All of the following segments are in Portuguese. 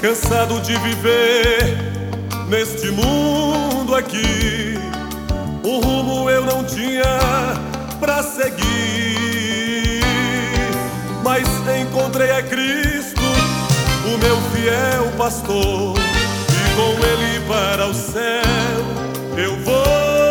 Cansado de viver neste mundo aqui, um rumo eu não tinha pra seguir, mas encontrei a Cristo, o meu fiel pastor, e com Ele para o céu eu vou.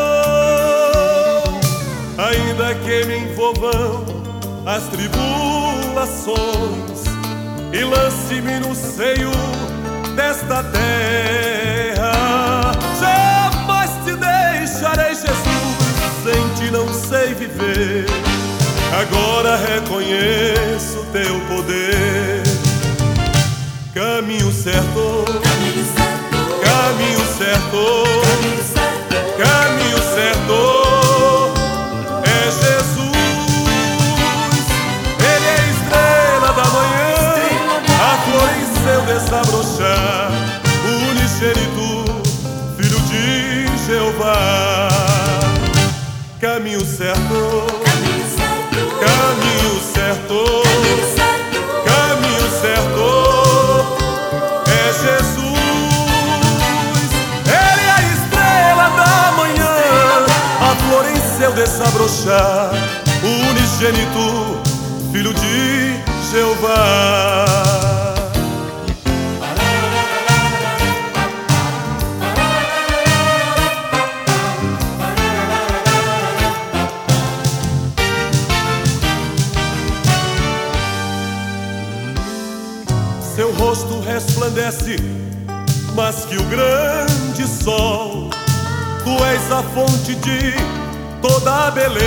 Ainda que me envolvam as tribulações e lance-me no seio desta terra, jamais te deixarei, Jesus, sem ti não sei viver. Agora reconheço teu poder. Caminho certo, Caminho certo, caminho certo, caminho certo, caminho certo é Jesus. Ele é a estrela da manhã, a flor em seu desabrochar, o unigênito, filho de Jeová. Caminho certo, caminho certo, caminho certo, caminho certo, caminho certo é Jesus. Ele é a estrela da manhã, a flor em seu desabrochar, o unigênito, filho de Jeová. Seu rosto resplandece mais que o grande sol. Tu és a fonte de toda a beleza.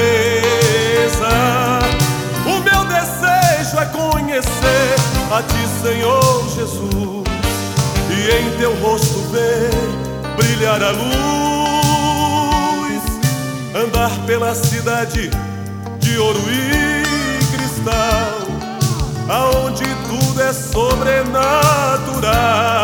O meu desejo é conhecer a ti, Senhor Jesus, e em teu rosto ver brilhar a luz. Andar pela cidade de ouro e cristal, aonde tudo é sobrenatural.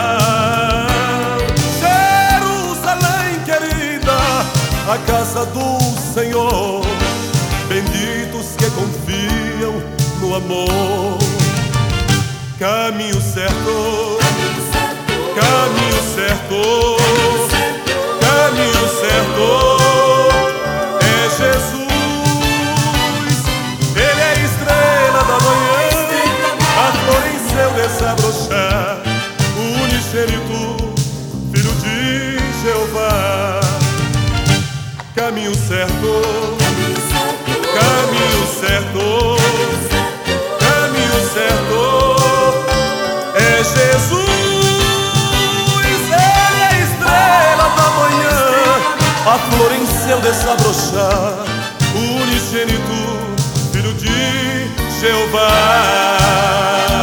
Jerusalém querida, a casa do Senhor, benditos que confiam no amor. Caminho certo, caminho certo, caminho certo, caminho caminho certo, certo é Jesus. Ele é a estrela da manhã, a flor em seu desabrochar, o unigênito, filho de Jeová. Caminho certo, caminho certo, caminho certo, caminho certo é Jesus. Ele é a estrela da manhã, a flor em seu desabrochar, o unigênito, filho de Jeová.